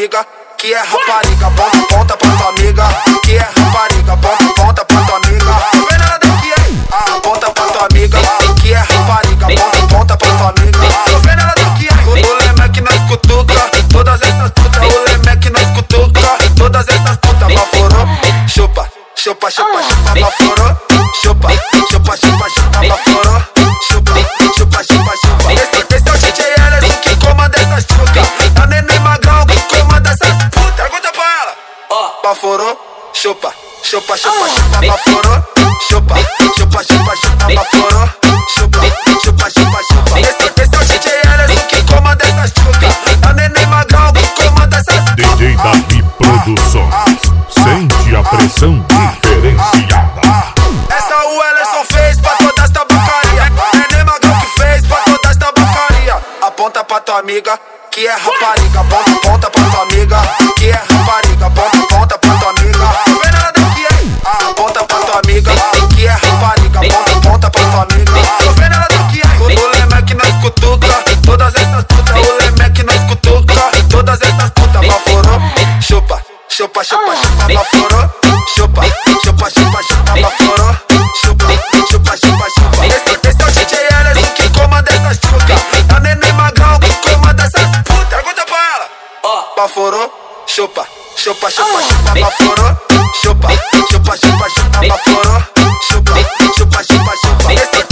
amiga, que é rapariga. Ponta, ponta pra tua amiga, que é rapariga. Ponta, ponta pra tua amiga. Não vem nada daqui, hein? Ponta pra tua amiga, que é rapariga. Ponta, ponta pra tua amiga. Não vem nada daqui, hein? O Lemek nós cutuca, todas essas putas. O Lemek nós cutuca, todas essas putas. Baforou, chupa, chupa, chupa, chupa, baforou. Chupa, chupa, chupa, chupa, baforou. Chupa, chupa, chupa, chupa. Esse é o DJ Ellison que comanda essas chucas. É o Neném Magrão que comanda essas putas. Pergunta pra ela. Baforou, chupa, chupa, chupa, chupa, baforou. Chupa, chupa, chupa, chupa, baforou. Chupa, chupa, chupa, chupa. Esse é o DJ Ellison que comanda essas chucas. É o Neném Magrão que comanda essas putas. DJ Davi Produções. Sente a pressão diferenciada. Essa o Ellison fez pra todas as tabacaria. Neném Magrão que fez pra todas as tabacaria. Aponta pra tua amiga, que é rapariga. Ponta, ponta pra tua amiga, que é rapariga. Ponta, ponta pra tua amiga. Não vem nada daqui, hein? Aponta pra tua amiga, que é rapariga. Ponta, ponta pra tua amiga. Não vem nada daqui, hein? O Lemek nós cutuca, todas essas putas. O Lemek nós cutuca, todas essas putas. Baforou, chupa, chupa, chupa, chupa, baforou. Chupa, chupa, chupa, chupa, baforou. Chupa, chupa, chupa, chupa. Esse é o DJ Ellison que comanda essas chucas. É o Neném Magrão que comanda essas putas. Pergunta pra ela. Baforou, chupa, chupa, chupa, chupa, baforou. Chupa, chupa, chupa, chupa, baforou. Chupa, chupa, chupa, chupa. Esse é